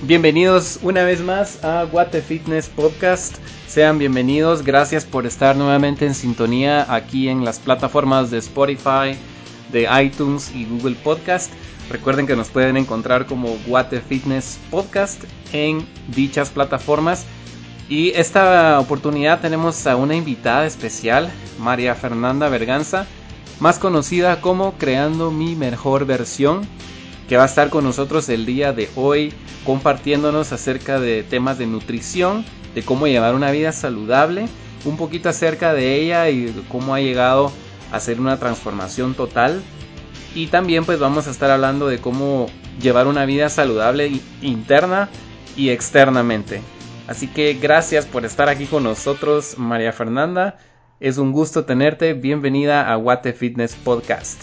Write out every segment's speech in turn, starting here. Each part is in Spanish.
Bienvenidos una vez más a What the Fitness Podcast. Sean bienvenidos, gracias por estar nuevamente en sintonía aquí en las plataformas de Spotify, de iTunes y Google Podcast. Recuerden que nos pueden encontrar como What the Fitness Podcast en dichas plataformas. Y esta oportunidad tenemos a una invitada especial, María Fernanda Berganza, más conocida como Creando mi Mejor Versión, que va a estar con nosotros el día de hoy compartiéndonos acerca de temas de nutrición, de cómo llevar una vida saludable, un poquito acerca de ella y de cómo ha llegado a hacer una transformación total. Y también pues vamos a estar hablando de cómo llevar una vida saludable interna y externamente. Así que gracias por estar aquí con nosotros, María Fernanda. Es un gusto tenerte. Bienvenida a What the Fitness Podcast.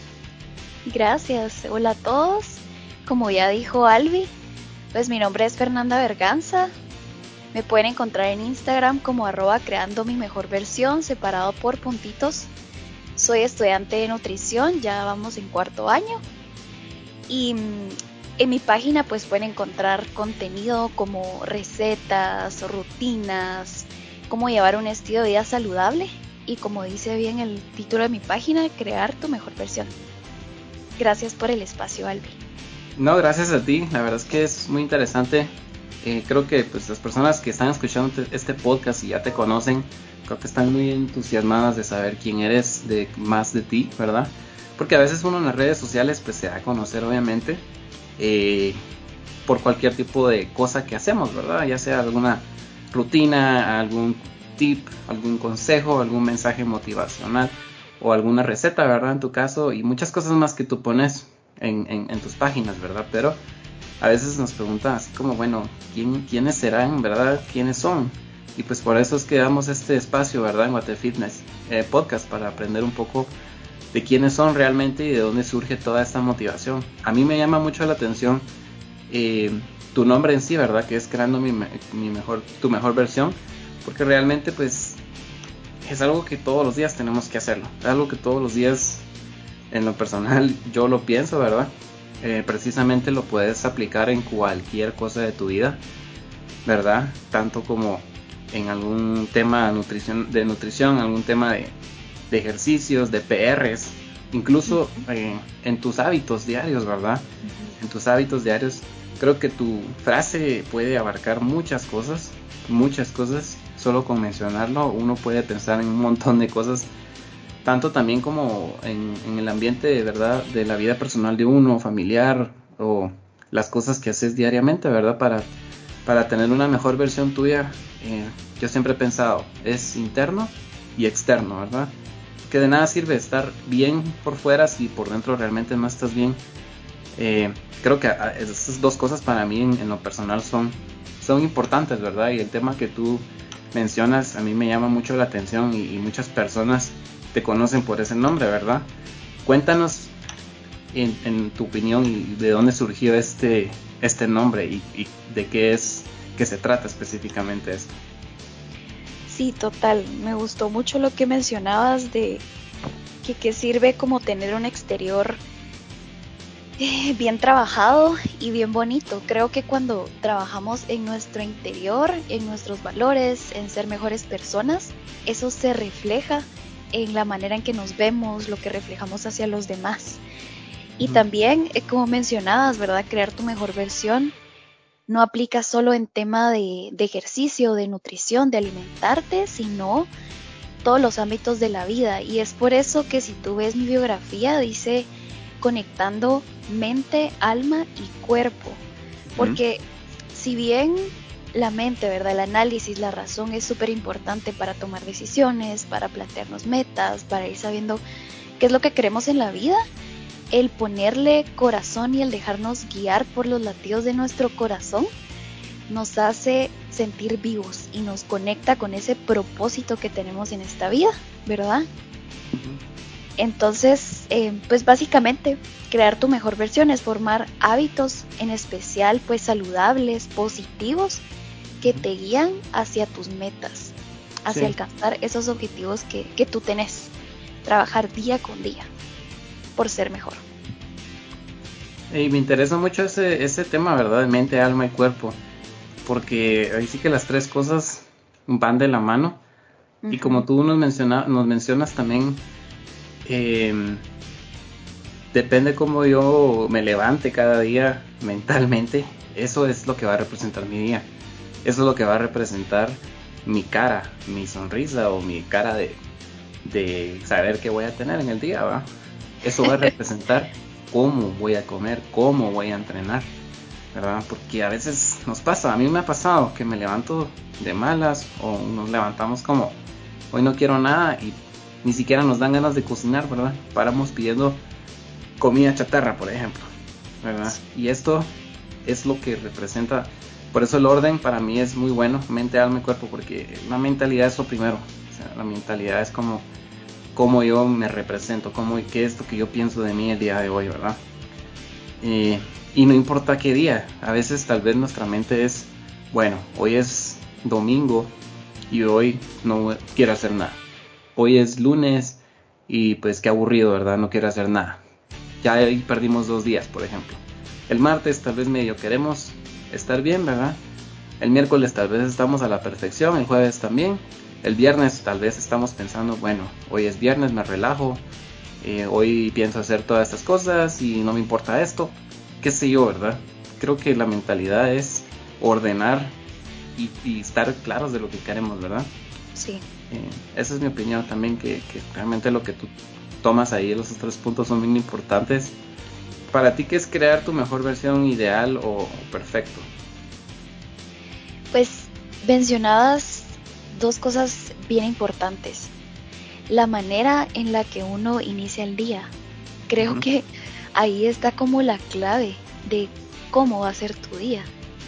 Gracias, hola a todos. Como ya dijo Albi, pues mi nombre es Fernanda Berganza. Me pueden encontrar en Instagram como @creando mi mejor versión, separado por puntitos. Soy estudiante de nutrición, ya vamos en cuarto año. Y en mi página pues pueden encontrar contenido como recetas, rutinas, cómo llevar un estilo de vida saludable. Y como dice bien el título de mi página, crear tu mejor versión. Gracias por el espacio, Albi. No, gracias a ti. La verdad es que es muy interesante. Creo que pues las personas que están escuchando este podcast y ya te conocen, creo que están muy entusiasmadas de saber quién eres, de más de ti, ¿verdad? Porque a veces uno en las redes sociales pues se da a conocer, obviamente, por cualquier tipo de cosa que hacemos, ¿verdad? Ya sea alguna rutina, algún tip, algún consejo, algún mensaje motivacional o alguna receta, ¿verdad? En tu caso, y muchas cosas más que tú pones en tus páginas, ¿verdad? Pero a veces nos preguntan así como, bueno, ¿quiénes serán, verdad? ¿Quiénes son? Y pues por eso es que damos este espacio, ¿verdad? En What the Fitness Podcast, para aprender un poco de quiénes son realmente y de dónde surge toda esta motivación. A mí me llama mucho la atención tu nombre en sí, ¿verdad? Que es Creando tu mejor versión, porque realmente pues es algo que todos los días tenemos que hacerlo, es algo que todos los días en lo personal yo lo pienso, ¿verdad? Precisamente lo puedes aplicar en cualquier cosa de tu vida, ¿verdad? Tanto como en algún tema de nutrición, algún tema de ejercicios, de PRs, incluso en tus hábitos diarios, ¿verdad? En tus hábitos diarios, creo que tu frase puede abarcar muchas cosas, solo con mencionarlo uno puede pensar en un montón de cosas, tanto también como en el ambiente de verdad de la vida personal de uno, familiar, o las cosas que haces diariamente, ¿verdad? Para tener una mejor versión tuya. Yo siempre he pensado, es interno y externo, ¿verdad? Que de nada sirve estar bien por fuera si por dentro realmente no estás bien. Creo que esas dos cosas para mí en lo personal son importantes, ¿verdad? Y el tema que tú mencionas a mí me llama mucho la atención y muchas personas te conocen por ese nombre, ¿verdad? Cuéntanos en tu opinión y de dónde surgió este nombre y de qué se trata específicamente esto. Sí, total. Me gustó mucho lo que mencionabas de que sirve como tener un exterior bien trabajado y bien bonito. Creo que cuando trabajamos en nuestro interior, en nuestros valores, en ser mejores personas, eso se refleja en la manera en que nos vemos, lo que reflejamos hacia los demás. Y también, como mencionabas, ¿verdad? Crear tu mejor versión no aplica solo en tema de ejercicio, de nutrición, de alimentarte, sino todos los ámbitos de la vida. Y es por eso que si tú ves mi biografía, dice conectando mente, alma y cuerpo. Porque si bien la mente, ¿verdad? El análisis, la razón es súper importante para tomar decisiones, para plantearnos metas, para ir sabiendo qué es lo que queremos en la vida, el ponerle corazón y el dejarnos guiar por los latidos de nuestro corazón nos hace sentir vivos y nos conecta con ese propósito que tenemos en esta vida, ¿verdad? Entonces, pues básicamente crear tu mejor versión es formar hábitos, en especial pues saludables, positivos, que te guían hacia tus metas, hacia alcanzar esos objetivos que tú tenés. Trabajar día con día por ser mejor. Y me interesa mucho ese tema, ¿verdad? De mente, alma y cuerpo. Porque ahí sí que las tres cosas van de la mano. Y como Ujú. tú nos mencionas también, eh, depende cómo yo me levante cada día mentalmente, eso es lo que va a representar mi día. Eso es lo que va a representar mi cara, mi sonrisa o mi cara de saber qué voy a tener en el día, ¿va? Eso va a representar cómo voy a comer, cómo voy a entrenar, ¿verdad? Porque a veces nos pasa, a mí me ha pasado que me levanto de malas o nos levantamos como hoy no quiero nada y ni siquiera nos dan ganas de cocinar, ¿verdad? Paramos pidiendo comida chatarra, por ejemplo, ¿verdad? Y esto es lo que representa, por eso el orden para mí es muy bueno, mente, alma y cuerpo, porque la mentalidad es lo primero, o sea, la mentalidad es como cómo yo me represento, qué es lo que yo pienso de mí el día de hoy, ¿verdad? Eh, y no importa qué día, a veces tal vez nuestra mente es, bueno, hoy es domingo y hoy no quiero hacer nada. Hoy es lunes y pues qué aburrido, ¿verdad? No quiero hacer nada. Ya ahí perdimos 2 días, por ejemplo. El martes tal vez medio queremos estar bien, ¿verdad? El miércoles tal vez estamos a la perfección, el jueves también. El viernes tal vez estamos pensando, bueno, hoy es viernes, me relajo, hoy pienso hacer todas estas cosas y no me importa esto, qué sé yo, ¿verdad? Creo que la mentalidad es ordenar y estar claros de lo que queremos, ¿verdad? Sí. Esa es mi opinión también, que realmente lo que tú tomas ahí, los 3 puntos son bien importantes. Para ti, ¿qué es crear tu mejor versión ideal o perfecto? Pues mencionabas dos cosas bien importantes. La manera en la que uno inicia el día. Creo Ujú. que ahí está como la clave de cómo va a ser tu día.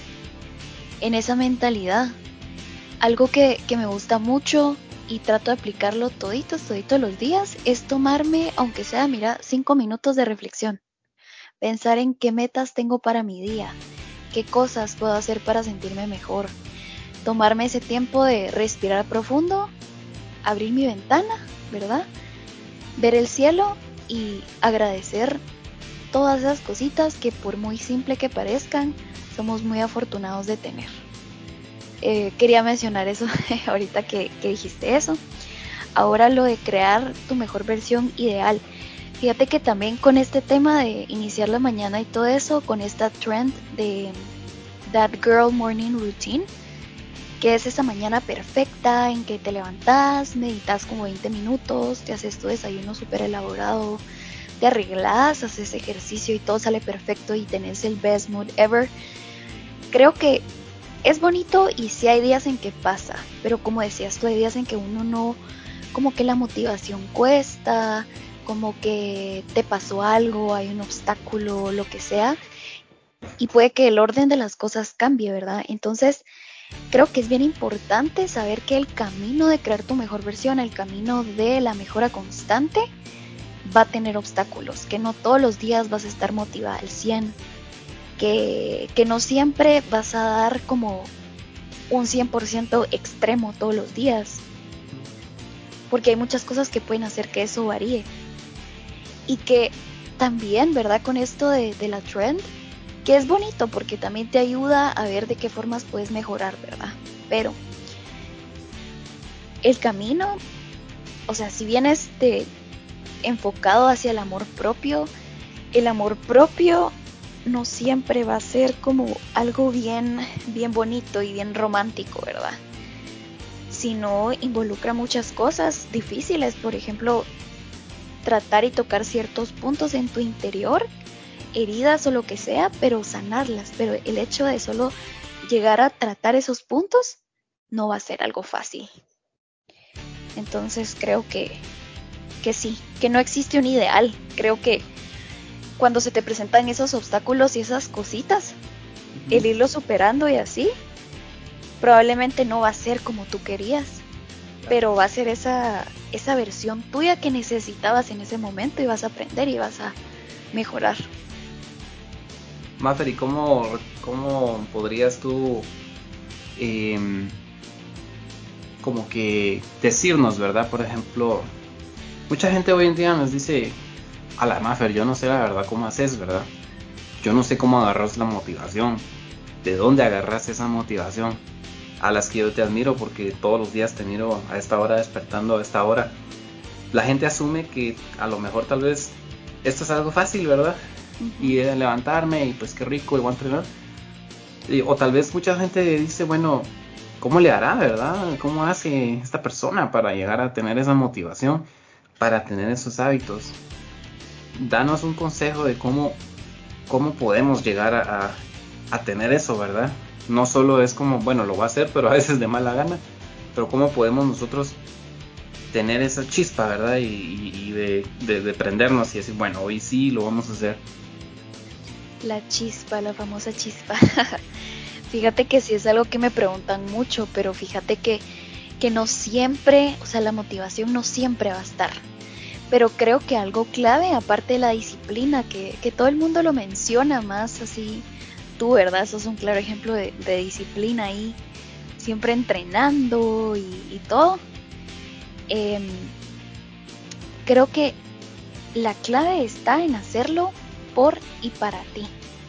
En esa mentalidad. Algo que me gusta mucho y trato de aplicarlo toditos los días es tomarme, aunque sea, mira, 5 minutos de reflexión. Pensar en qué metas tengo para mi día, qué cosas puedo hacer para sentirme mejor. Tomarme ese tiempo de respirar profundo, abrir mi ventana, ¿verdad? Ver el cielo y agradecer todas esas cositas que por muy simple que parezcan, somos muy afortunados de tener. Quería mencionar eso ahorita que dijiste eso. Ahora lo de crear tu mejor versión ideal. Fíjate que también con este tema de iniciar la mañana y todo eso, con esta trend de That Girl Morning Routine, que es esa mañana perfecta en que te levantas, meditas como 20 minutos, te haces tu desayuno súper elaborado, te arreglas, haces ejercicio y todo sale perfecto y tenés el best mood ever. Creo que es bonito y sí hay días en que pasa, pero como decías tú, hay días en que uno no, como que la motivación cuesta, como que te pasó algo, hay un obstáculo, lo que sea, y puede que el orden de las cosas cambie, ¿verdad? Entonces, creo que es bien importante saber que el camino de crear tu mejor versión, el camino de la mejora constante, va a tener obstáculos, que no todos los días vas a estar motivada al 100, que no siempre vas a dar como un 100% extremo todos los días, porque hay muchas cosas que pueden hacer que eso varíe. Y que también, ¿verdad? Con esto de la trend, que es bonito porque también te ayuda a ver de qué formas puedes mejorar, ¿verdad? Pero el camino, o sea, si vienes enfocado hacia el amor propio no siempre va a ser como algo bien, bien bonito y bien romántico, ¿verdad? Sino involucra muchas cosas difíciles, por ejemplo, tratar y tocar ciertos puntos en tu interior, heridas o lo que sea, pero sanarlas. Pero el hecho de solo llegar a tratar esos puntos no va a ser algo fácil. Entonces creo que sí, que no existe un ideal. Creo que cuando se te presentan esos obstáculos y esas cositas, Ujú. el irlo superando y así, probablemente no va a ser como tú querías, Claro. pero va a ser esa versión tuya que necesitabas en ese momento y vas a aprender y vas a mejorar. Maffer, ¿y cómo podrías tú em, como que decirnos, ¿verdad? Por ejemplo, mucha gente hoy en día nos dice, a la Maffer, yo no sé la verdad cómo haces, ¿verdad? yo no sé cómo agarras la motivación, de dónde agarras esa motivación, a las que yo te admiro porque todos los días te miro a esta hora despertando a esta hora. La gente asume que a lo mejor tal vez esto es algo fácil, ¿verdad? Y levantarme y pues qué rico, y voy a entrenar. O tal vez mucha gente dice, bueno, ¿cómo le hará, verdad? ¿Cómo hace esta persona para llegar a tener esa motivación, para tener esos hábitos? Danos un consejo de cómo podemos llegar a tener eso, ¿verdad? No solo es como, bueno, lo va a hacer, pero a veces de mala gana, pero cómo podemos nosotros tener esa chispa, ¿verdad? Y de prendernos y decir, bueno, hoy sí lo vamos a hacer. La chispa, la famosa chispa. Fíjate que sí es algo que me preguntan mucho, pero fíjate que no siempre, o sea, la motivación no siempre va a estar. Pero creo que algo clave, aparte de la disciplina, que todo el mundo lo menciona más así, tú, ¿verdad? Sos un claro ejemplo de disciplina ahí, siempre entrenando y todo. Creo que la clave está en hacerlo por y para ti.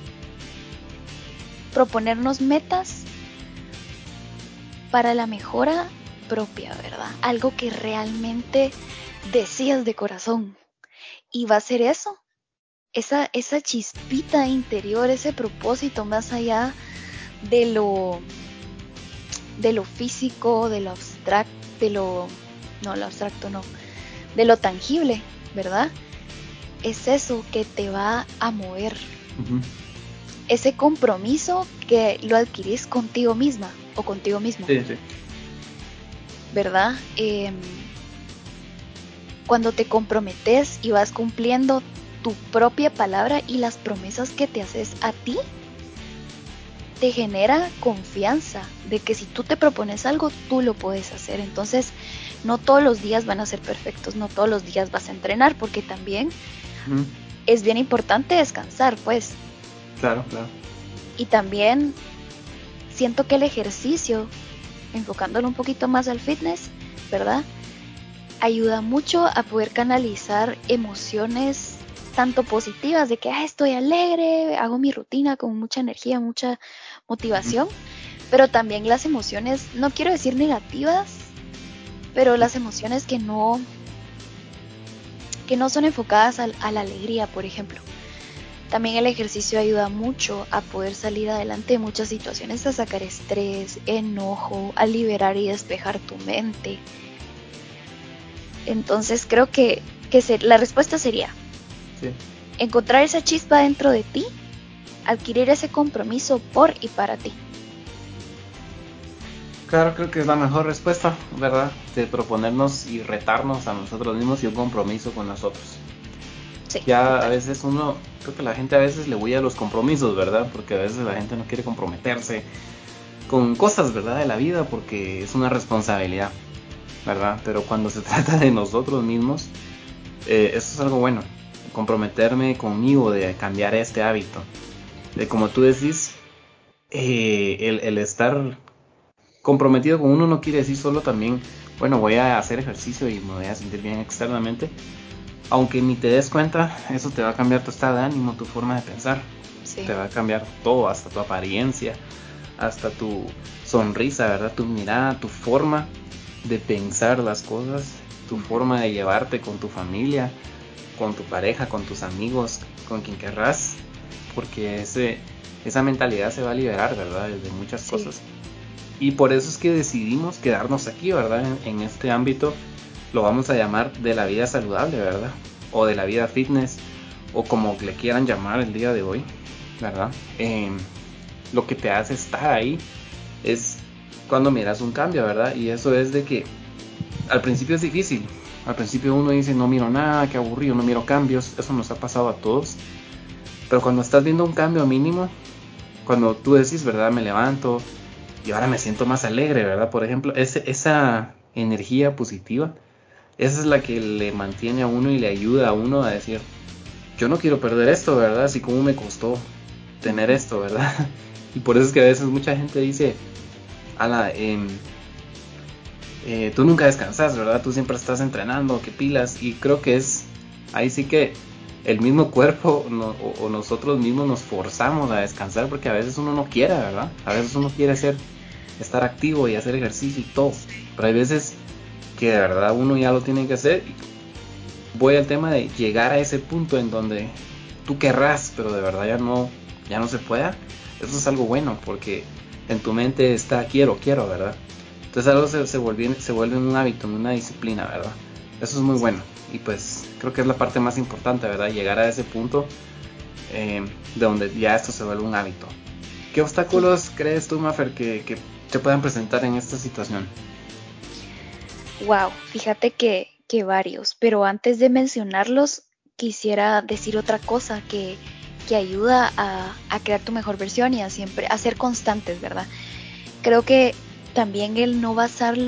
Proponernos metas para la mejora propia, ¿verdad? Algo que realmente deseas de corazón. Y va a ser eso, esa chispita interior, ese propósito más allá de lo físico, de lo abstracto, lo abstracto no, de lo tangible, ¿verdad? Es eso que te va a mover. Ese compromiso que lo adquirís contigo misma o contigo mismo. Sí, sí. ¿Verdad? Cuando te comprometes y vas cumpliendo tu propia palabra y las promesas que te haces a ti, te genera confianza de que si tú te propones algo, tú lo puedes hacer. Entonces, no todos los días van a ser perfectos, no todos los días vas a entrenar, porque también es bien importante descansar, pues. Claro, claro. Y también siento que el ejercicio, enfocándolo un poquito más al fitness, ¿verdad? Ayuda mucho a poder canalizar emociones tanto positivas de que estoy alegre, hago mi rutina con mucha energía, mucha motivación, pero también las emociones, no quiero decir negativas, pero las emociones que no son enfocadas a la alegría, por ejemplo. También el ejercicio ayuda mucho a poder salir adelante de muchas situaciones, a sacar estrés, enojo, a liberar y despejar tu mente. Entonces creo que la respuesta sería encontrar esa chispa dentro de ti, adquirir ese compromiso por y para ti. Claro, creo que es la mejor respuesta, ¿verdad? De proponernos y retarnos a nosotros mismos y un compromiso con nosotros. Sí, Ya total. a veces creo que la gente a veces le huye a los compromisos, ¿verdad? Porque a veces la gente no quiere comprometerse con cosas, ¿verdad? De la vida porque es una responsabilidad, ¿verdad? Pero cuando se trata de nosotros mismos, eso es algo bueno. Comprometerme conmigo de cambiar este hábito. De como tú decís, el estar comprometido con uno no quiere decir solo también, bueno, voy a hacer ejercicio y me voy a sentir bien externamente. Aunque ni te des cuenta, eso te va a cambiar tu estado de ánimo, tu forma de pensar. Sí. Te va a cambiar todo, hasta tu apariencia, hasta tu sonrisa, ¿verdad? Tu mirada, tu forma de pensar las cosas, tu forma de llevarte con tu familia, con tu pareja, con tus amigos, con quien querrás. Porque esa mentalidad se va a liberar, ¿verdad? De muchas cosas. Y por eso es que decidimos quedarnos aquí, ¿verdad? En este ámbito lo vamos a llamar de la vida saludable, ¿verdad? O de la vida fitness, o como le quieran llamar el día de hoy, ¿verdad? Lo que te hace estar ahí es cuando miras un cambio, ¿verdad? Y eso es de que al principio es difícil. Al principio uno dice, no miro nada, qué aburrido, no miro cambios. Eso nos ha pasado a todos. Pero cuando estás viendo un cambio mínimo, cuando tú decís, ¿verdad? Me levanto y ahora me siento más alegre, ¿verdad? Por ejemplo, esa energía positiva, esa es la que le mantiene a uno y le ayuda a uno a decir, yo no quiero perder esto, ¿verdad? Así como me costó tener esto, ¿verdad? Y por eso es que a veces mucha gente dice, ala, tú nunca descansas, ¿verdad? Tú siempre estás entrenando, qué pilas. Y creo que ahí sí que el mismo cuerpo o nosotros mismos nos forzamos a descansar porque a veces uno no quiere, ¿verdad? A veces uno quiere estar activo y hacer ejercicio y todo, pero hay veces que de verdad uno ya lo tiene que hacer. Voy al tema de llegar a ese punto en donde tú querrás, pero de verdad ya no se pueda. Eso es algo bueno porque en tu mente está quiero, ¿verdad? Entonces algo se vuelve un hábito, una disciplina, ¿verdad? Eso es muy bueno y pues creo que es la parte más importante, ¿verdad? Llegar a ese punto de donde ya esto se vuelve un hábito. ¿Qué Sí, obstáculos crees tú, Mafer, que te puedan presentar en esta situación? wow, fíjate que varios, pero antes de mencionarlos, quisiera decir otra cosa que ayuda a crear tu mejor versión y a siempre, a ser constantes, ¿verdad? Creo que también el no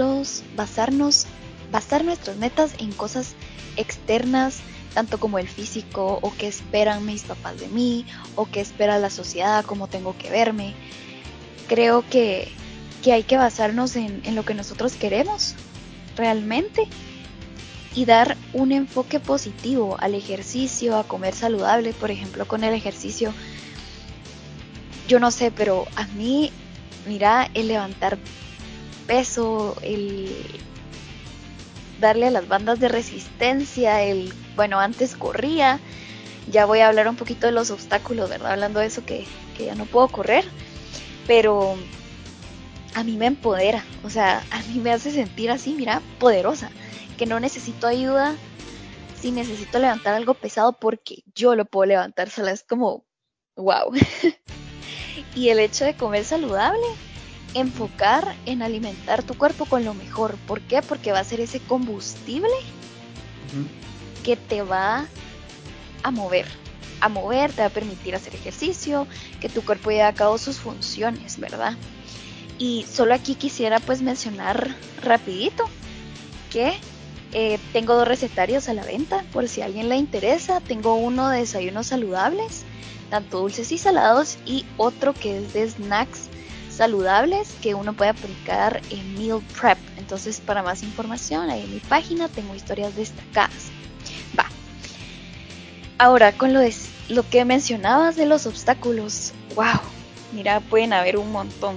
basar nuestras metas en cosas externas, tanto como el físico, o qué esperan mis papás de mí, o qué espera la sociedad, cómo tengo que verme. Creo que hay que basarnos en lo que nosotros queremos realmente y dar un enfoque positivo al ejercicio, a comer saludable. Por ejemplo, con el ejercicio, yo no sé, pero a mí, mira, el levantar peso, el darle a las bandas de resistencia, bueno, antes corría, ya voy a hablar un poquito de los obstáculos, ¿verdad? Hablando de eso que ya no puedo correr, pero a mí me empodera, o sea, a mí me hace sentir así, mira, poderosa, que no necesito ayuda si necesito levantar algo pesado porque yo lo puedo levantar sola, es como, wow. Y el hecho de comer saludable, Ujú, enfocar en alimentar tu cuerpo con lo mejor. ¿Por qué? Porque va a ser ese combustible ujú, que te va a mover, te va a permitir hacer ejercicio, que tu cuerpo lleve a cabo sus funciones, ¿verdad? Y solo aquí quisiera pues mencionar rapidito que tengo 2 recetarios a la venta, por si a alguien le interesa. Tengo uno de desayunos saludables, tanto dulces y salados, y otro que es de snacks saludables que uno puede aplicar en meal prep. Entonces, para más información, ahí en mi página tengo historias destacadas. Va. Ahora, con lo que mencionabas de los obstáculos, wow, mira, pueden haber un montón.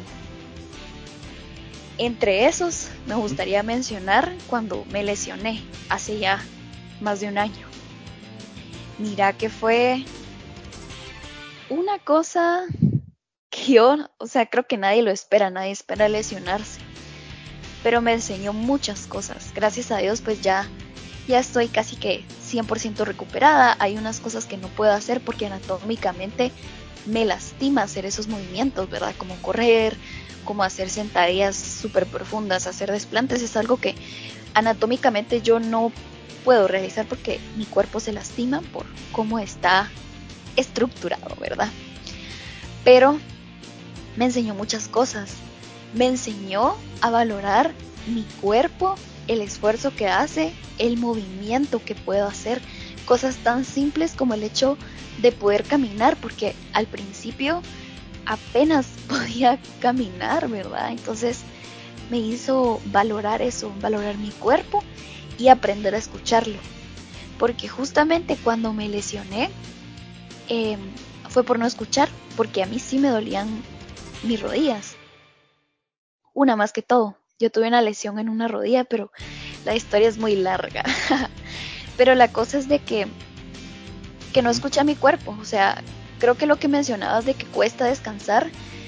Entre esos, me ujú, gustaría mencionar cuando me lesioné hace ya más de un año. Mira que fue una cosa que yo, o sea, creo que nadie espera lesionarse, pero me enseñó muchas cosas. Gracias a Dios, pues ya estoy casi que 100% recuperada. Hay unas cosas que no puedo hacer porque anatómicamente me lastima hacer esos movimientos, ¿verdad? Como correr, como hacer sentadillas súper profundas, hacer desplantes, es algo que anatómicamente yo no puedo realizar porque mi cuerpo se lastima por cómo está estructurado, ¿verdad? Pero me enseñó muchas cosas. Me enseñó a valorar mi cuerpo, el esfuerzo que hace, el movimiento que puedo hacer, cosas tan simples como el hecho de poder caminar, porque al principio apenas podía caminar, ¿verdad? Entonces me hizo valorar eso, valorar mi cuerpo y aprender a escucharlo. Porque justamente cuando me lesioné eh, fue por no escuchar, porque a mí sí me dolían mis rodillas. Una más que todo. Yo tuve una lesión en una rodilla, pero la historia es muy larga. Pero la cosa es de que no ujú, escuché a mi cuerpo. O sea, creo que lo que mencionabas de que cuesta descansar,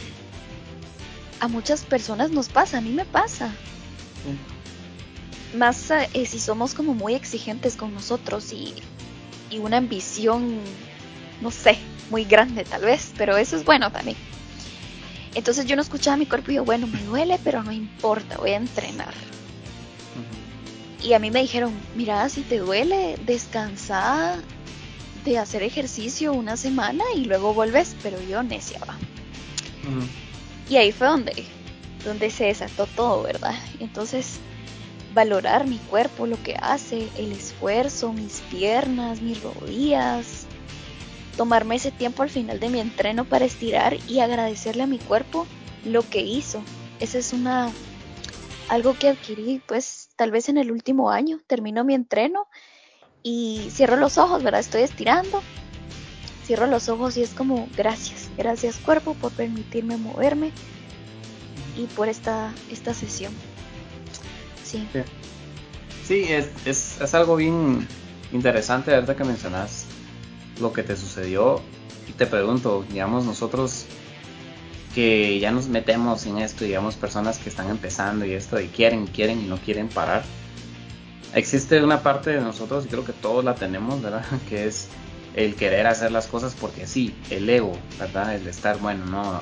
a muchas personas nos pasa, a mí me pasa. sí. Más si somos como muy exigentes con nosotros y una ambición, no sé, muy grande tal vez, pero eso es bueno también. Entonces yo no escuchaba a mi cuerpo y yo, bueno, me duele, pero no importa, voy a entrenar. Ujú, Y a mí me dijeron, mira, si te duele, descansa de hacer ejercicio una semana y luego vuelves, pero yo necia va. ujú, Y ahí fue donde se desató todo, ¿verdad? Entonces, valorar mi cuerpo, lo que hace, el esfuerzo, mis piernas, mis rodillas, tomarme ese tiempo al final de mi entreno para estirar y agradecerle a mi cuerpo lo que hizo. Esa es algo que adquirí pues tal vez en el último año. Termino mi entreno y cierro los ojos, ¿verdad? Estoy estirando, cierro los ojos y es como gracias cuerpo por permitirme moverme y por esta sesión. Sí. Sí, es algo bien interesante ahorita que mencionas lo que te sucedió. Y te pregunto, digamos, nosotros que ya nos metemos en esto, digamos, personas que están empezando y esto, y quieren y no quieren parar. Existe una parte de nosotros, y creo que todos la tenemos, ¿verdad? Que es el querer hacer las cosas porque sí, el ego, ¿verdad? El estar, bueno, no,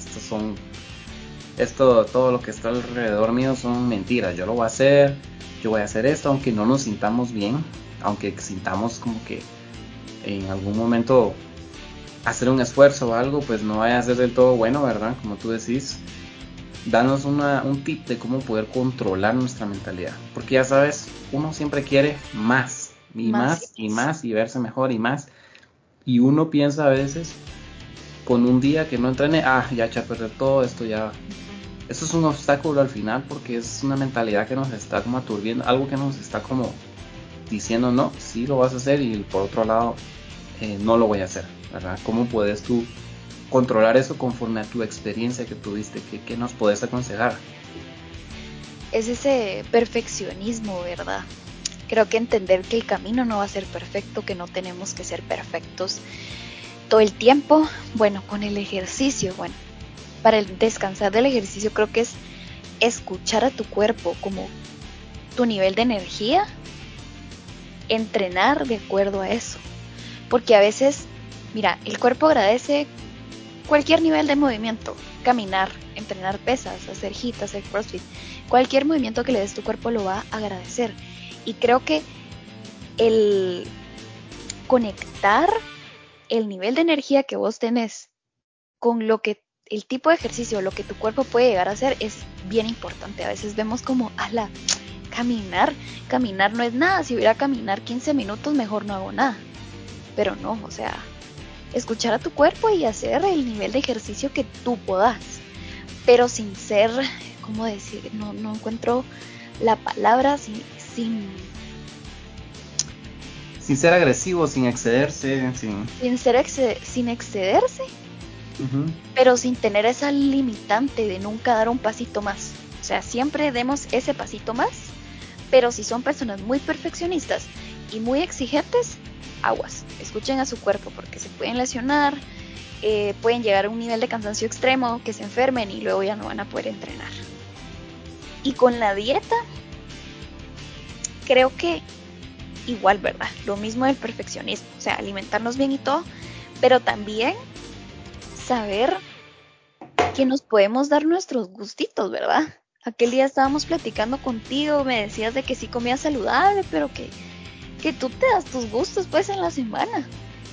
todo lo que está alrededor mío son mentiras, yo lo voy a hacer esto, aunque no nos sintamos bien, aunque sintamos como que en algún momento hacer un esfuerzo o algo, pues no vaya a ser del todo bueno, ¿verdad? Como tú decís, danos un tip de cómo poder controlar nuestra mentalidad. Porque ya sabes, uno siempre quiere más, y Más y más, y más. más, y verse mejor y más. Y uno piensa a veces, con un día que no entrene, ya eché a perder todo esto, ya. Eso es un obstáculo al final porque es una mentalidad que nos está como aturdiendo, algo que nos está como diciendo, no, sí lo vas a hacer y por otro lado, no lo voy a hacer, ¿verdad? ¿Cómo puedes tú controlar eso conforme a tu experiencia que tuviste? ¿Qué nos puedes aconsejar? Es ese perfeccionismo, ¿verdad? Creo que entender que el camino no va a ser perfecto, que no tenemos que ser perfectos todo el tiempo. Bueno, con el ejercicio, bueno, para el descansar del ejercicio creo que es escuchar a tu cuerpo, como tu nivel de energía, entrenar de acuerdo a eso. Porque a veces, mira, el cuerpo agradece cualquier nivel de movimiento, caminar, entrenar pesas, hacer HIIT, hacer CrossFit, cualquier movimiento que le des tu cuerpo lo va a agradecer. Y creo que el conectar el nivel de energía que vos tenés con lo que el tipo de ejercicio, lo que tu cuerpo puede llegar a hacer es bien importante. A veces vemos como, caminar no es nada. Si hubiera caminar 15 minutos, mejor no hago nada. Pero no, o sea, escuchar a tu cuerpo y hacer el nivel de ejercicio que tú puedas. Pero sin ser, ¿cómo decir? No encuentro la palabra Sin ser agresivo, sin excederse, sin... sin excederse, Ujú. pero sin tener esa limitante de nunca dar un pasito más. O sea, siempre demos ese pasito más, pero si son personas muy perfeccionistas y muy exigentes, aguas, escuchen a su cuerpo porque se pueden lesionar, pueden llegar a un nivel de cansancio extremo, que se enfermen y luego ya no van a poder entrenar. Y con la dieta, creo que igual, ¿verdad? Lo mismo del perfeccionismo, o sea, alimentarnos bien y todo, pero también saber que nos podemos dar nuestros gustitos, ¿verdad? Aquel día estábamos platicando contigo, me decías de que sí comías saludable, pero que tú te das tus gustos pues en la semana.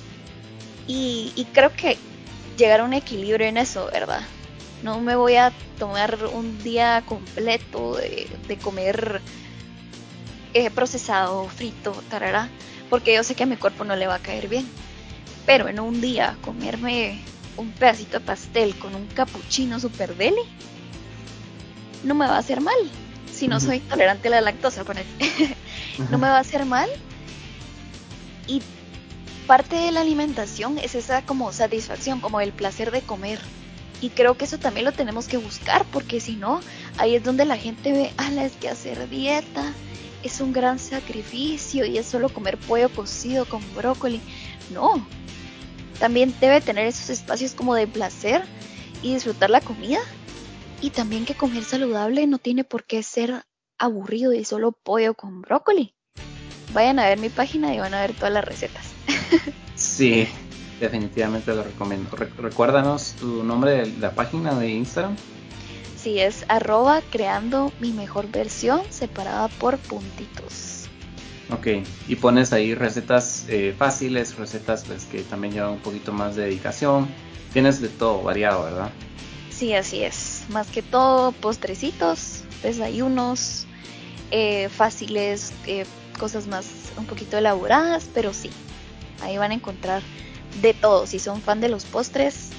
Y creo que llegar a un equilibrio en eso, ¿verdad? No me voy a tomar un día completo de comer procesado, frito, tarara, porque yo sé que a mi cuerpo no le va a caer bien. Pero en un día comerme un pedacito de pastel con un capuchino super deli no me va a hacer mal. Si no Ujú. soy intolerante a la lactosa, no me va a hacer mal. Y parte de la alimentación es esa como satisfacción, como el placer de comer. Y creo que eso también lo tenemos que buscar, porque si no, ahí es donde la gente ve, es que hacer dieta es un gran sacrificio y es solo comer pollo cocido con brócoli. No, también debe tener esos espacios como de placer y disfrutar la comida. Y también que comer saludable no tiene por qué ser aburrido y solo pollo con brócoli. Vayan a ver mi página y van a ver todas las recetas. Sí, definitivamente lo recomiendo. Recuérdanos tu nombre de la página de Instagram. Sí, es creando mi mejor versión separada por puntitos. Ok, y pones ahí recetas fáciles, recetas pues que también llevan un poquito más de dedicación. Tienes de todo variado, ¿verdad? Sí, así es. Más que todo, postrecitos, desayunos, fáciles, cosas más un poquito elaboradas, pero sí, ahí van a encontrar de todo. Si son fan de los postres,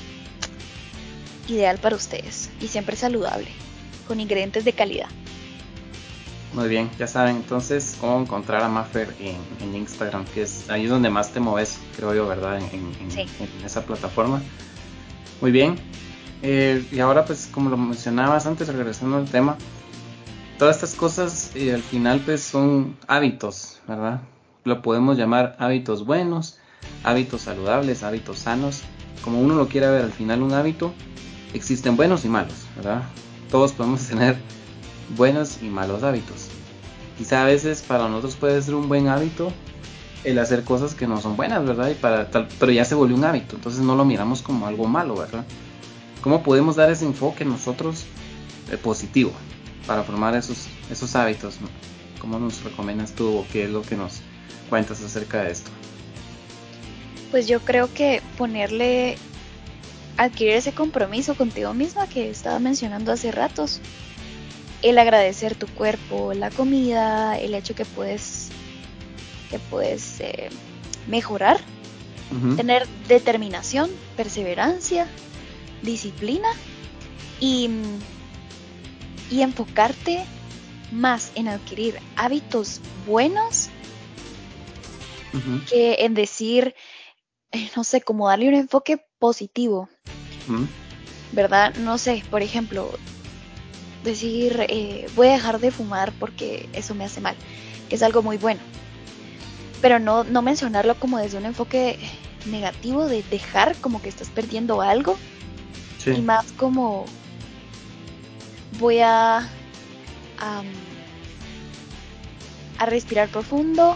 ideal para ustedes y siempre saludable, con ingredientes de calidad. Muy bien, ya saben entonces cómo encontrar a Maffer en Instagram, que es ahí es donde más te mueves, creo yo, ¿verdad? Sí. En esa plataforma. Muy bien. Y ahora, pues, como lo mencionabas antes, regresando al tema, todas estas cosas al final, pues, son hábitos, ¿verdad? Lo podemos llamar hábitos buenos, hábitos saludables, hábitos sanos, como uno lo quiera ver. Al final, un hábito, existen buenos y malos, ¿verdad? Todos podemos tener buenos y malos hábitos. Quizá a veces para nosotros puede ser un buen hábito el hacer cosas que no son buenas, ¿verdad? Pero ya se volvió un hábito, entonces no lo miramos como algo malo, ¿verdad? ¿Cómo podemos dar ese enfoque nosotros positivo para formar esos hábitos? ¿Cómo nos recomiendas tú o qué es lo que nos cuentas acerca de esto? Pues yo creo que adquirir ese compromiso contigo misma que estaba mencionando hace ratos, el agradecer tu cuerpo, la comida, el hecho que puedes mejorar, Ujú, tener determinación, perseverancia, disciplina y, y enfocarte más en adquirir hábitos buenos ujú, que en decir, no sé, como darle un enfoque positivo, ujú, ¿verdad? No sé, por ejemplo, decir, voy a dejar de fumar porque eso me hace mal, que es algo muy bueno, pero no mencionarlo como desde un enfoque negativo de dejar como que estás perdiendo algo y sí. más como voy a, a respirar profundo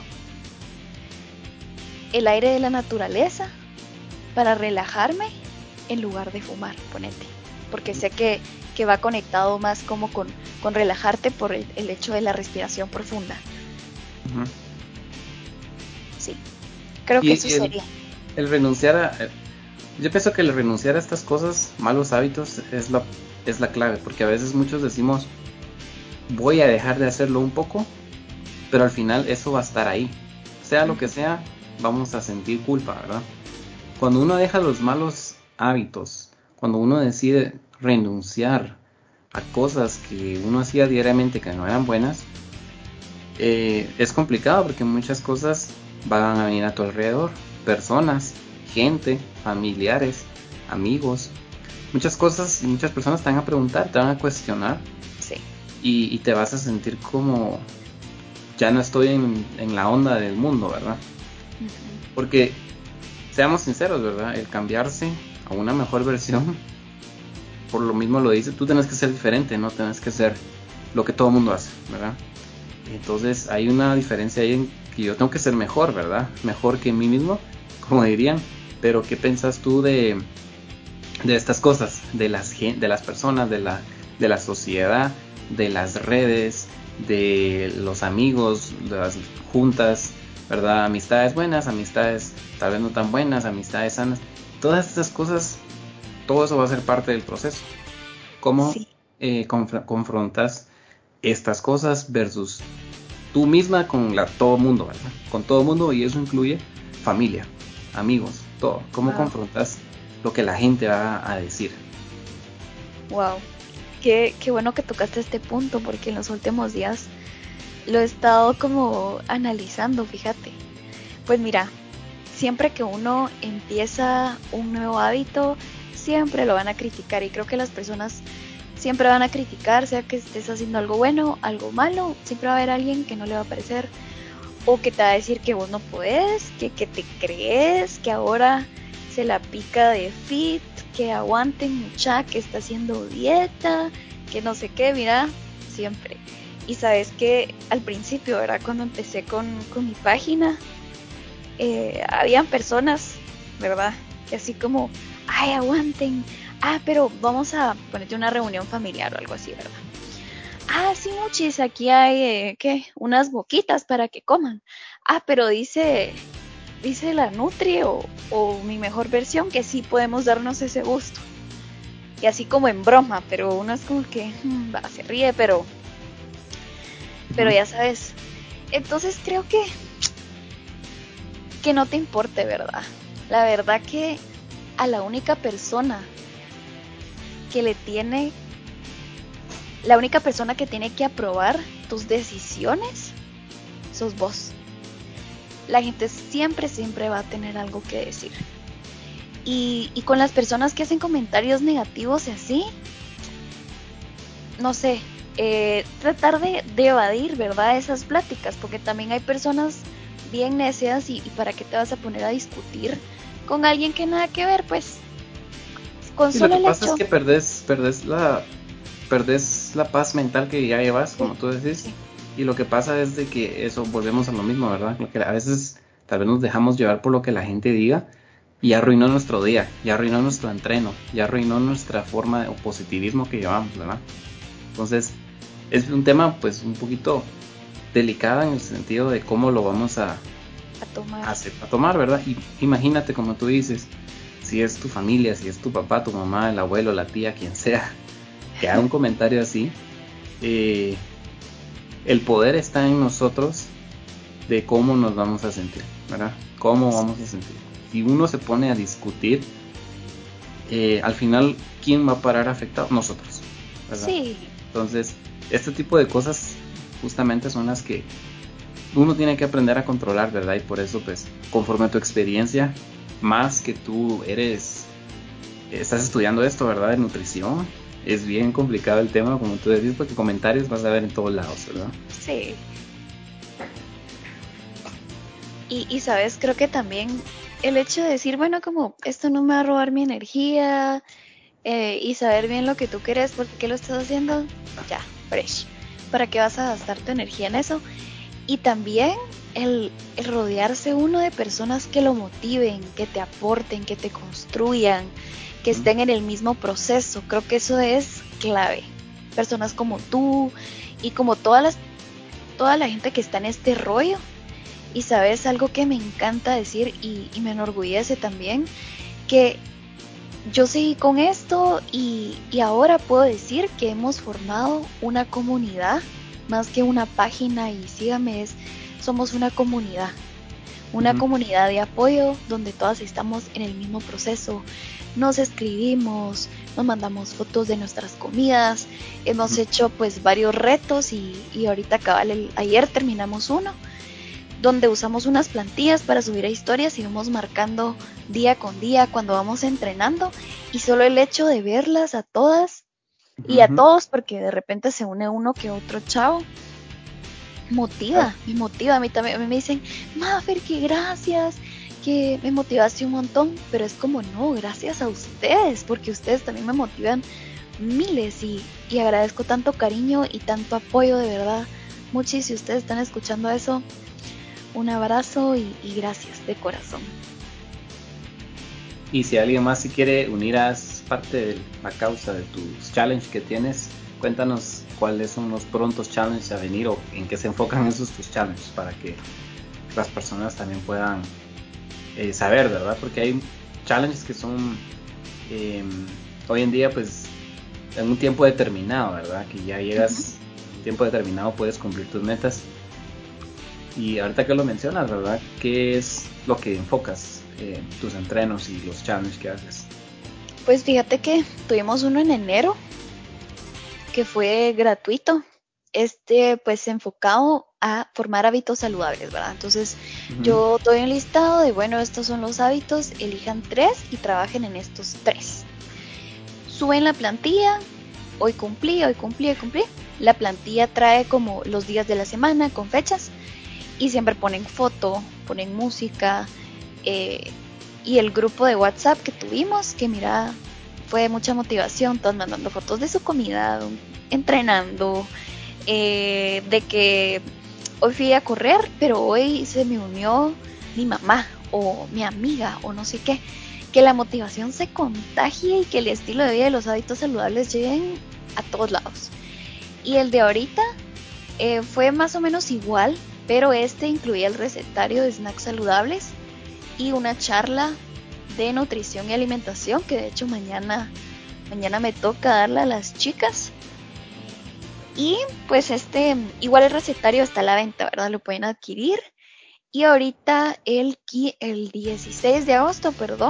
el aire de la naturaleza para relajarme en lugar de fumar, ponete. Porque sé que va conectado más como con relajarte por el hecho de la respiración profunda. Ujú. Sí, creo que eso Y sería. el renunciar yo pienso que el renunciar a estas cosas, malos hábitos, es la clave, porque a veces muchos decimos, voy a dejar de hacerlo un poco, pero al final eso va a estar ahí. Sea lo que Ujú. sea, vamos a sentir culpa, ¿verdad? Cuando uno deja los malos hábitos, cuando uno decide renunciar a cosas que uno hacía diariamente que no eran buenas, es complicado porque muchas cosas van a venir a tu alrededor. Personas, gente, familiares, amigos, muchas cosas y muchas personas te van a preguntar, te van a cuestionar Sí. y te vas a sentir como ya no estoy en la onda del mundo, ¿verdad? Ujú. Porque seamos sinceros, ¿verdad? El cambiarse a una mejor versión, por lo mismo lo dice, tú tienes que ser diferente, no tienes que ser lo que todo el mundo hace, ¿verdad? Entonces hay una diferencia ahí en que yo tengo que ser mejor, ¿verdad? Mejor que mí mismo, como dirían. Pero ¿qué piensas tú de estas cosas? De las personas, de la sociedad, de las redes, de los amigos, de las juntas, ¿verdad? Amistades buenas, amistades tal vez no tan buenas, amistades sanas. Todas estas cosas, todo eso va a ser parte del proceso. ¿Cómo Sí. confrontas estas cosas versus tú misma con todo mundo, ¿verdad? Con todo mundo y eso incluye familia, amigos, todo. ¿Cómo Wow. confrontas lo que la gente va a decir? Wow. Qué bueno que tocaste este punto porque en los últimos días lo he estado como analizando, fíjate. Pues mira, siempre que uno empieza un nuevo hábito, siempre lo van a criticar y creo que las personas siempre van a criticar, sea que estés haciendo algo bueno, algo malo, siempre va a haber alguien que no le va a parecer o que te va a decir que vos no puedes, que te crees, que ahora se la pica de fit, que aguanten mucha, que está haciendo dieta, que no sé qué, mira, siempre. Y sabes que al principio, ¿verdad? Cuando empecé con mi página, habían personas, ¿verdad? Que así como, ay, aguanten, pero vamos a ponerte una reunión familiar o algo así, ¿verdad? Sí, muchis, aquí hay, ¿qué? Unas boquitas para que coman. Pero dice la Nutri o mi mejor versión que sí podemos darnos ese gusto. Y así como en broma, pero uno es como que, se ríe, pero Ujú. ya sabes. Entonces creo que no te importe, ¿verdad? La verdad que a la única persona que le tiene, la única persona que tiene que aprobar tus decisiones, sos vos. La gente siempre, siempre va a tener algo que decir. Y con las personas que hacen comentarios negativos y así, no sé, tratar de evadir, ¿verdad? Esas pláticas, porque también hay personas bien necias y para qué te vas a poner a discutir con alguien que nada que ver, pues con Y lo solo que el pasa es hecho. que perdés la paz mental que ya llevas, Sí, como tú decís. sí, Y lo que pasa es de que eso, volvemos a lo mismo, ¿verdad? Lo que a veces tal vez nos dejamos llevar por lo que la gente diga y ya arruinó nuestro día, ya arruinó nuestro entreno, ya arruinó nuestra forma o positivismo que llevamos, ¿verdad? Entonces, es un tema pues un poquito delicado en el sentido de cómo lo vamos a tomar. a tomar, ¿verdad? Y imagínate, como tú dices, si es tu familia, si es tu papá, tu mamá, el abuelo, la tía, quien sea, que haga un comentario así, eh, el poder está en nosotros de cómo nos vamos a sentir, ¿verdad? ¿Cómo vamos a sentir? Si uno se pone a discutir, al final, ¿quién va a parar afectado? Nosotros, ¿verdad? Sí, Entonces, este tipo de cosas justamente son las que uno tiene que aprender a controlar, ¿verdad? Y por eso, pues, conforme a tu experiencia, más que tú estás estudiando esto, ¿verdad? De nutrición, es bien complicado el tema, como tú decís, porque comentarios vas a ver en todos lados, ¿verdad? sí. Y sabes, creo que también el hecho de decir, bueno, como esto no me va a robar mi energía, y saber bien lo que tú quieres, por qué lo estás haciendo, ya, fresh. ¿Para qué vas a gastar tu energía en eso? Y también el rodearse uno de personas que lo motiven, que te aporten, que te construyan, que ¿Mm? estén en el mismo proceso. Creo que eso es clave. Personas como tú y como toda la gente que está en este rollo. Y sabes, algo que me encanta decir y me enorgullece también, que yo seguí con esto y ahora puedo decir que hemos formado una comunidad, más que una página y sígame, somos una Ujú. comunidad de apoyo donde todas estamos en el mismo proceso. Nos escribimos, nos mandamos fotos de nuestras comidas, hemos Ujú. hecho pues varios retos y ahorita ayer terminamos uno donde usamos unas plantillas para subir a historias y vamos marcando día con día cuando vamos entrenando y solo el hecho de verlas a todas y a Ujú. todos porque de repente se une uno que otro chavo Claro. me motiva a mí también, a mí me dicen, Mafer, que gracias, que me motivaste un montón, pero es como no, gracias a ustedes, porque ustedes también me motivan miles y agradezco tanto cariño y tanto apoyo de verdad. Muchis, si ustedes están escuchando eso, un abrazo y gracias de corazón. Y si alguien más se quiere unir a parte de la causa de tus challenges que tienes, cuéntanos cuáles son los prontos challenges a venir o en qué se enfocan esos tus challenges para que las personas también puedan saber, ¿verdad? Porque hay challenges que son eh, hoy en día pues en un tiempo determinado, ¿verdad? Que ya Ujú. llegas en un tiempo determinado, puedes cumplir tus metas. Y ahorita que lo mencionas, ¿verdad? ¿Qué es lo que enfocas tus entrenos y los challenges que haces? Pues fíjate que tuvimos uno en enero que fue gratuito, pues enfocado a formar hábitos saludables, ¿verdad? Entonces Ujú. yo doy un listado de, bueno, estos son los hábitos, elijan 3 y trabajen en estos 3. Suben la plantilla, hoy cumplí, hoy cumplí, hoy cumplí. La plantilla trae como los días de la semana con fechas y siempre ponen foto, ponen música, eh, y el grupo de WhatsApp que tuvimos, que mira, fue de mucha motivación, todos mandando fotos de su comida, entrenando, de que hoy fui a correr, pero hoy se me unió mi mamá o mi amiga o no sé qué, que la motivación se contagie y que el estilo de vida y los hábitos saludables lleguen a todos lados. Y el de ahorita fue más o menos igual, pero este incluía el recetario de snacks saludables y una charla de nutrición y alimentación, que de hecho mañana me toca darla a las chicas. Y pues igual el recetario está a la venta, ¿verdad? Lo pueden adquirir. Y ahorita el 16 de agosto, perdón,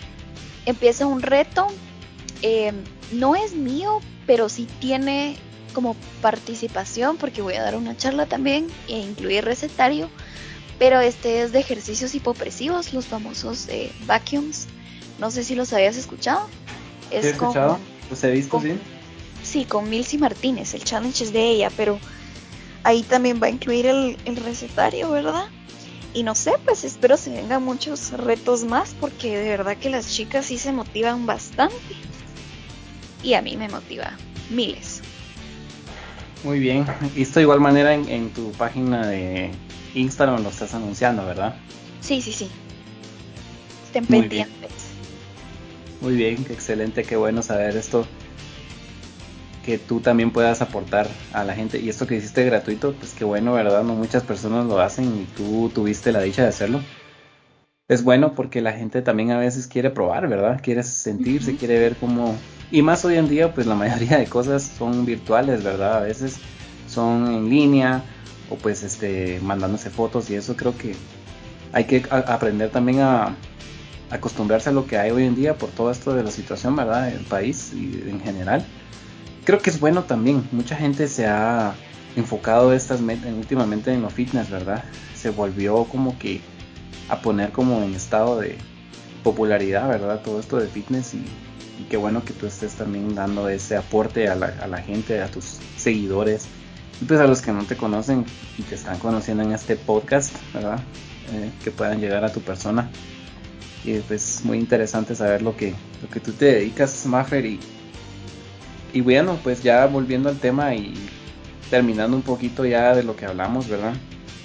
empieza un reto. No es mío, pero sí tiene como participación, porque voy a dar una charla también e incluir recetario, pero este es de ejercicios hipopresivos, los famosos vacuums. No sé si los habías escuchado. ¿Sí he Es escuchado? ¿Los he visto, con sí? sí, con Milcy Martínez, el challenge es de ella, pero ahí también va a incluir el recetario, ¿verdad? Y no sé, pues espero se vengan muchos retos más, porque de verdad que las chicas sí se motivan bastante y a mí me motiva miles. Muy bien. Y esto de igual manera en tu página de Instagram lo estás anunciando, ¿verdad? Sí, sí, sí, estén Muy bien. pendientes. Muy bien, qué excelente, qué bueno saber esto, que tú también puedas aportar a la gente. Y esto que hiciste gratuito, pues qué bueno, ¿verdad? No muchas personas lo hacen y tú tuviste la dicha de hacerlo. Es bueno porque la gente también a veces quiere probar, ¿verdad? Quiere sentirse, Ujú. quiere ver cómo... Y más hoy en día, pues la mayoría de cosas son virtuales, ¿verdad? A veces son en línea o pues mandándose fotos y eso creo que hay que aprender también a acostumbrarse a lo que hay hoy en día por todo esto de la situación, ¿verdad? En el país y en general. Creo que es bueno también. Mucha gente se ha enfocado últimamente en lo fitness, ¿verdad? Se volvió como que a poner como en estado de popularidad, ¿verdad? Todo esto de fitness y qué bueno que tú estés también dando ese aporte a la gente, a tus seguidores y pues a los que no te conocen y te están conociendo en este podcast, ¿verdad? Que puedan llegar a tu persona. Y pues muy interesante saber lo que tú te dedicas, Mafer. Y bueno, pues ya volviendo al tema y terminando un poquito ya de lo que hablamos, ¿verdad?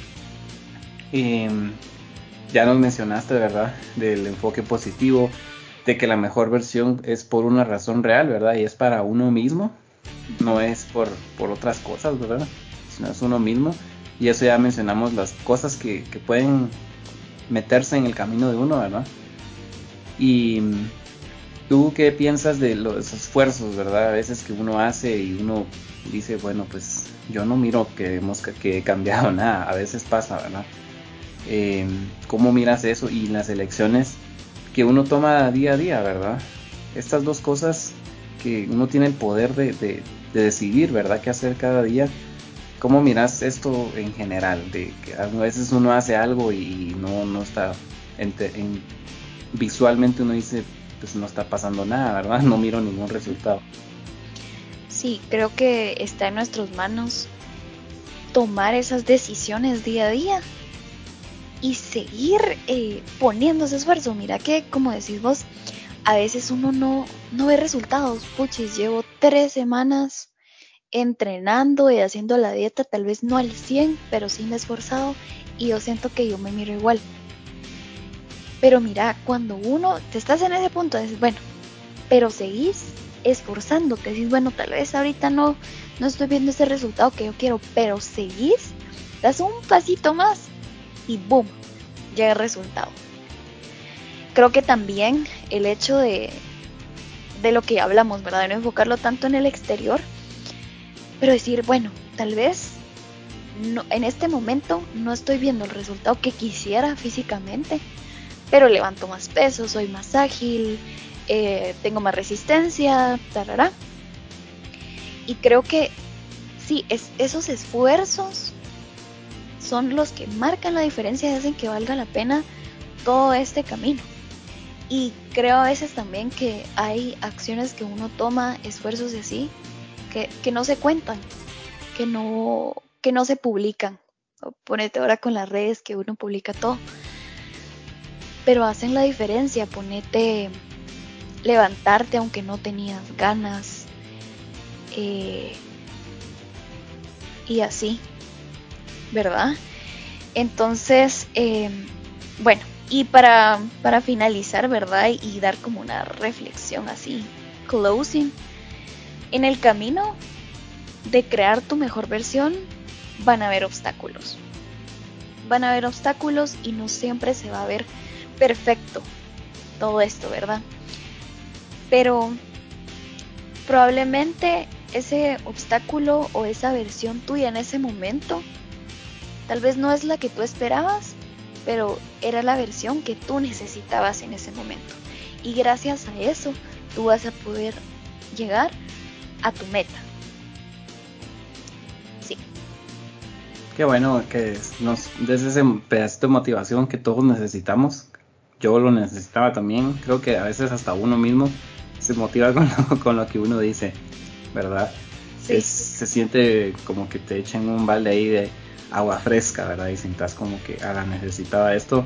Em, ya nos mencionaste, ¿verdad? Del enfoque positivo, de que la mejor versión es por una razón real, ¿verdad? Y es para uno mismo, no es por otras cosas, ¿verdad? Sino es uno mismo. Y eso ya mencionamos las cosas que pueden meterse en el camino de uno, ¿verdad? Y ¿tú qué piensas de los esfuerzos, verdad? A veces que uno hace y uno dice, bueno, pues yo no miro que he cambiado nada, a veces pasa, ¿verdad? ¿Cómo miras eso? Y las elecciones que uno toma día a día, ¿verdad? Estas dos cosas que uno tiene el poder de decidir, ¿verdad? ¿Qué hacer cada día? ¿Cómo miras esto en general? De que a veces uno hace algo y no está visualmente uno dice, pues no está pasando nada, ¿verdad? No miro ningún resultado. Sí, creo que está en nuestras manos tomar esas decisiones día a día y seguir poniendo ese esfuerzo. Mira que, como decís vos, a veces uno no ve resultados. Puchis, llevo 3 semanas entrenando y haciendo la dieta, tal vez no al 100, pero sí me he esforzado y yo siento que yo me miro igual. Pero mira, cuando uno te estás en ese punto, dices, bueno, pero seguís esforzándote, decís, bueno, tal vez ahorita no estoy viendo ese resultado que yo quiero, pero seguís, das un pasito más y boom, llega el resultado. Creo que también el hecho de lo que hablamos, ¿verdad? De no enfocarlo tanto en el exterior, pero decir, bueno, tal vez no, en este momento no estoy viendo el resultado que quisiera físicamente, pero levanto más peso, soy más ágil, tengo más resistencia, tarará. Y creo que sí, esos esfuerzos son los que marcan la diferencia y hacen que valga la pena todo este camino. Y creo a veces también que hay acciones que uno toma, esfuerzos y así, que no se cuentan, que no se publican. Ponete ahora con las redes que uno publica todo, pero hacen la diferencia. Ponete levantarte aunque no tenías ganas, eh, y así, ¿verdad? Entonces, bueno, y para finalizar, ¿verdad? Y dar como una reflexión así, closing, en el camino de crear tu mejor versión van a haber obstáculos. Van a haber obstáculos y no siempre se va a ver perfecto todo esto, ¿verdad? Pero probablemente ese obstáculo o esa versión tuya en ese momento tal vez no es la que tú esperabas, pero era la versión que tú necesitabas en ese momento. Y gracias a eso, tú vas a poder llegar a tu meta. Qué bueno que nos des ese pedacito de motivación que todos necesitamos. Yo lo necesitaba también. Creo que a veces hasta uno mismo se motiva con lo que uno dice, ¿verdad? Sí. Se siente como que te echan un balde ahí de agua fresca, ¿verdad? Y sientas como que necesitaba esto.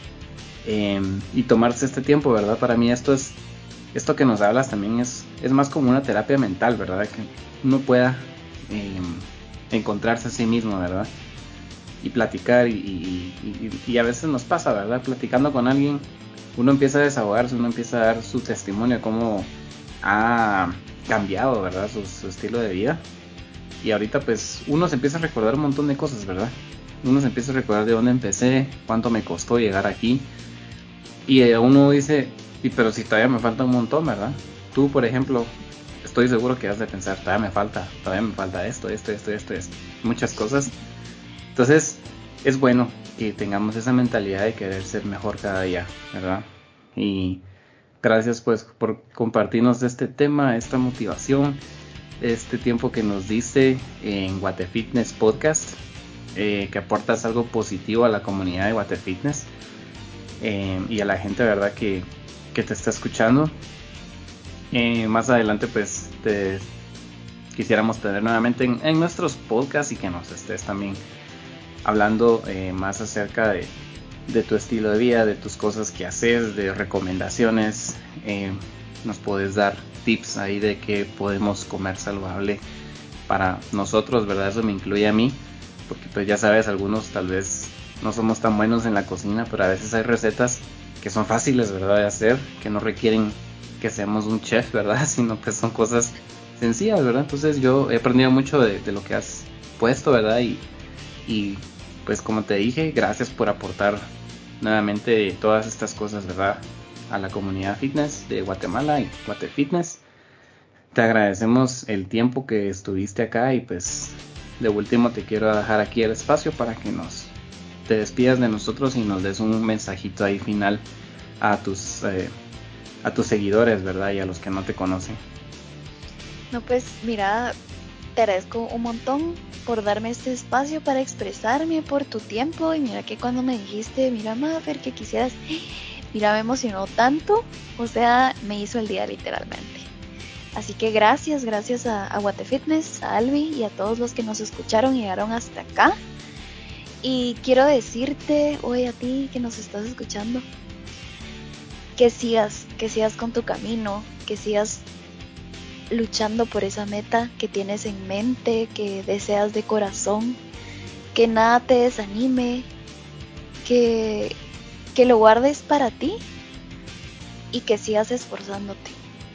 Y tomarse este tiempo, ¿verdad? Para mí esto que nos hablas también es más como una terapia mental, ¿verdad? Que uno pueda encontrarse a sí mismo, ¿verdad? Y platicar y a veces nos pasa, ¿verdad? Platicando con alguien, uno empieza a desahogarse, uno empieza a dar su testimonio de cómo ha cambiado, ¿verdad? Su estilo de vida. Y ahorita pues uno se empieza a recordar un montón de cosas, ¿verdad? Uno se empieza a recordar de dónde empecé, cuánto me costó llegar aquí. Y uno dice, pero si todavía me falta un montón, ¿verdad? Tú, por ejemplo, estoy seguro que has de pensar, todavía me falta esto, muchas cosas. Entonces, es bueno que tengamos esa mentalidad de querer ser mejor cada día, ¿verdad? Y gracias pues por compartirnos este tema, esta motivación, este tiempo que nos diste en Guate Fitness Podcast, que aportas algo positivo a la comunidad de Guate Fitness y a la gente, ¿verdad? Que te está escuchando. Más adelante pues te quisiéramos tener nuevamente en nuestros podcasts y que nos estés también hablando más acerca de tu estilo de vida, de tus cosas que haces, de recomendaciones. Nos puedes dar tips ahí de qué podemos comer saludable para nosotros, ¿verdad? Eso me incluye a mí, porque pues ya sabes, algunos tal vez no somos tan buenos en la cocina, pero a veces hay recetas que son fáciles, ¿verdad? De hacer, que no requieren que seamos un chef, ¿verdad? Sino pues son cosas sencillas, ¿verdad? Entonces yo he aprendido mucho de lo que has puesto, ¿verdad? Y pues como te dije, gracias por aportar nuevamente todas estas cosas, ¿verdad? A la comunidad fitness de Guatemala y Guate Fitness. Te agradecemos el tiempo que estuviste acá y pues de último te quiero dejar aquí el espacio para que te despidas de nosotros y nos des un mensajito ahí final a tus seguidores, ¿verdad? Y a los que no te conocen. No, pues mira, te agradezco un montón por darme este espacio para expresarme, por tu tiempo. Y mira que cuando me dijiste, mira, Mafer, que quisieras, mira, me emocionó tanto. O sea, me hizo el día literalmente. Así que gracias a Guate Fitness, a Albi y a todos los que nos escucharon y llegaron hasta acá. Y quiero decirte hoy a ti que nos estás escuchando, que sigas con tu camino, que sigas luchando por esa meta que tienes en mente, que deseas de corazón, que nada te desanime, que lo guardes para ti y que sigas esforzándote.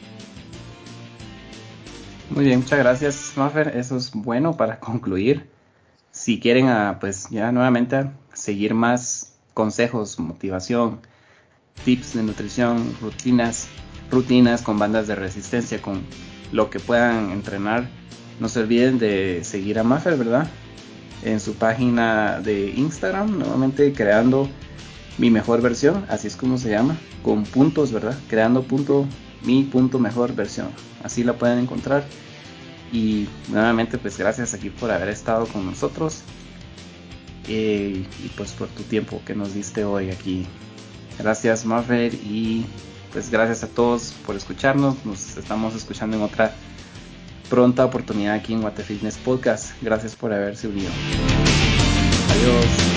Muy bien, muchas gracias, Mafer. Eso es bueno para concluir. Si quieren, pues ya nuevamente seguir más consejos, motivación, tips de nutrición, rutinas con bandas de resistencia, con lo que puedan entrenar, no se olviden de seguir a Mafer, ¿verdad? En su página de Instagram, nuevamente creando mi mejor versión, así es como se llama, con puntos, ¿verdad? Creando mi mejor versión, así la pueden encontrar. Y nuevamente pues gracias aquí por haber estado con nosotros y pues por tu tiempo que nos diste hoy aquí. Gracias, Mafer, y pues gracias a todos por escucharnos. Nos estamos escuchando en otra pronta oportunidad aquí en Guate Fitness Podcast. Gracias por haberse unido. Adiós.